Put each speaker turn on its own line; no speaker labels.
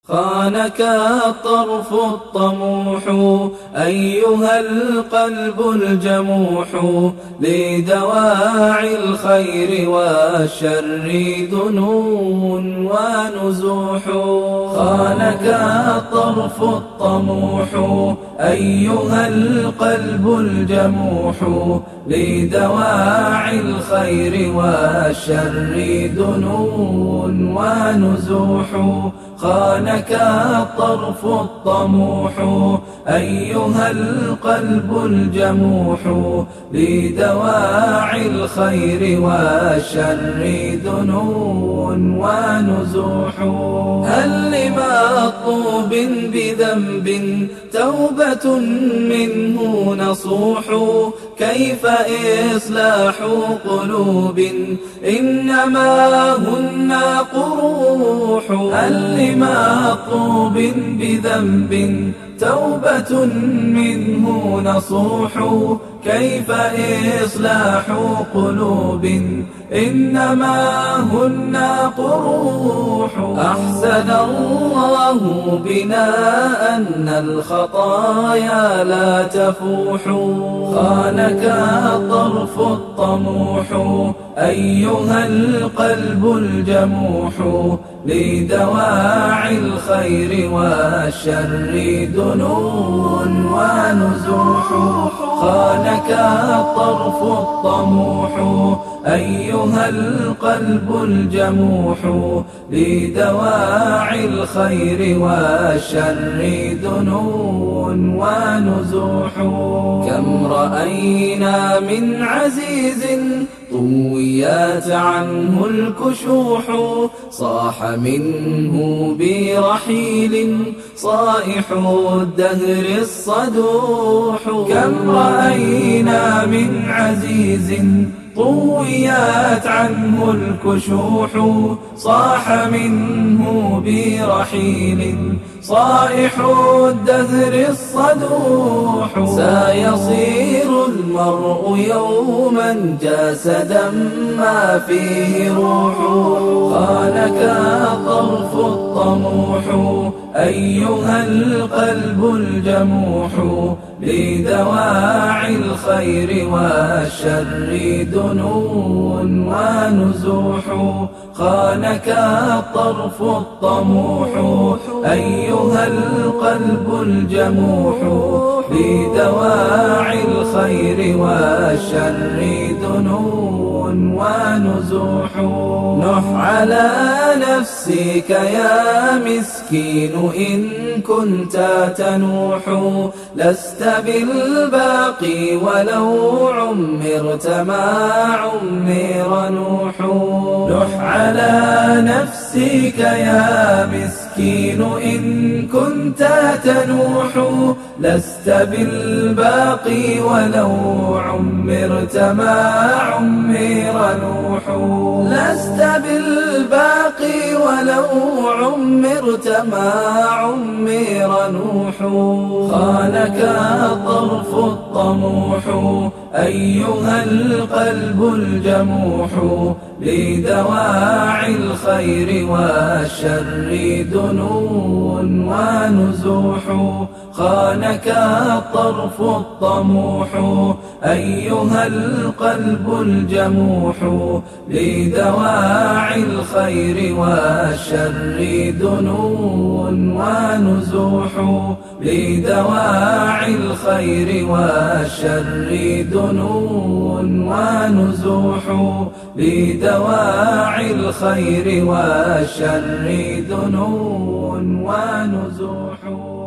خانك الطرف الطموح أيها القلب الجموح لدواعي الخير والشر دنون ونزوح. خانك الطرف الطموح أيها القلب الجموح لدواعي الخير والشر دنون ونزوح. خانك الطرف الطموح أيها القلب الجموح لدواعي الخير والشر دنون ونزوح. هل لمطلوب بذنب توبة منه نصوح؟ كيف إصلاح قلوب إنما هن قروح؟ هل لمطلوب بذنب توبة منه نصوح؟ كيف إصلاح قلوب إنما هن قروح؟ أحسن الله بنا أن الخطايا لا تفوح. خانك الطرف الطموح أيها القلب الجموح لدواعي الخير والشر دنون ونزوح. خانك الطرف الطموح أيها القلب الجموح لدواعي الخير والشر دنون ونزوح. كم رأينا من عزيز طويت عنه الكشوح صاح منه برحيل صائح الدهر الصدوح. كم رأينا من عزيز طويت عنه الكشوح صاح منه برحيل صائح الدهر الصدوح. سيصير المرء يوما جسدا ما فيه روح. خانك الطرف الطموح أيها القلب الجموح لدواعي الخير والشر دنون ونزوح. خانك الطرف الطموح أيها القلب الجموح لدواعي الخير والشر دنون ونزوح. نح على نفسك يا مسكين إن كنت تنوح لست بالباقي ولو عمرت ما عمر نوح. نح على نفسك يا مسكين إن كنت تنوح لست بالباقي ولو عمرت ما عمر نوح. لست بالباقي ولو عمرت ما عمر نوح. خانك الطرف الطموح أيها القلب الجموح لدواعي الخير والشر دنون ونزوح. خانك الطرف الطموح أيها القلب الجموح لدواعي الخير والشر دنون ونزوح. لدواعي الخير والشر دنون ونزوح. لدواعي الخير والشر دنون ونزوح.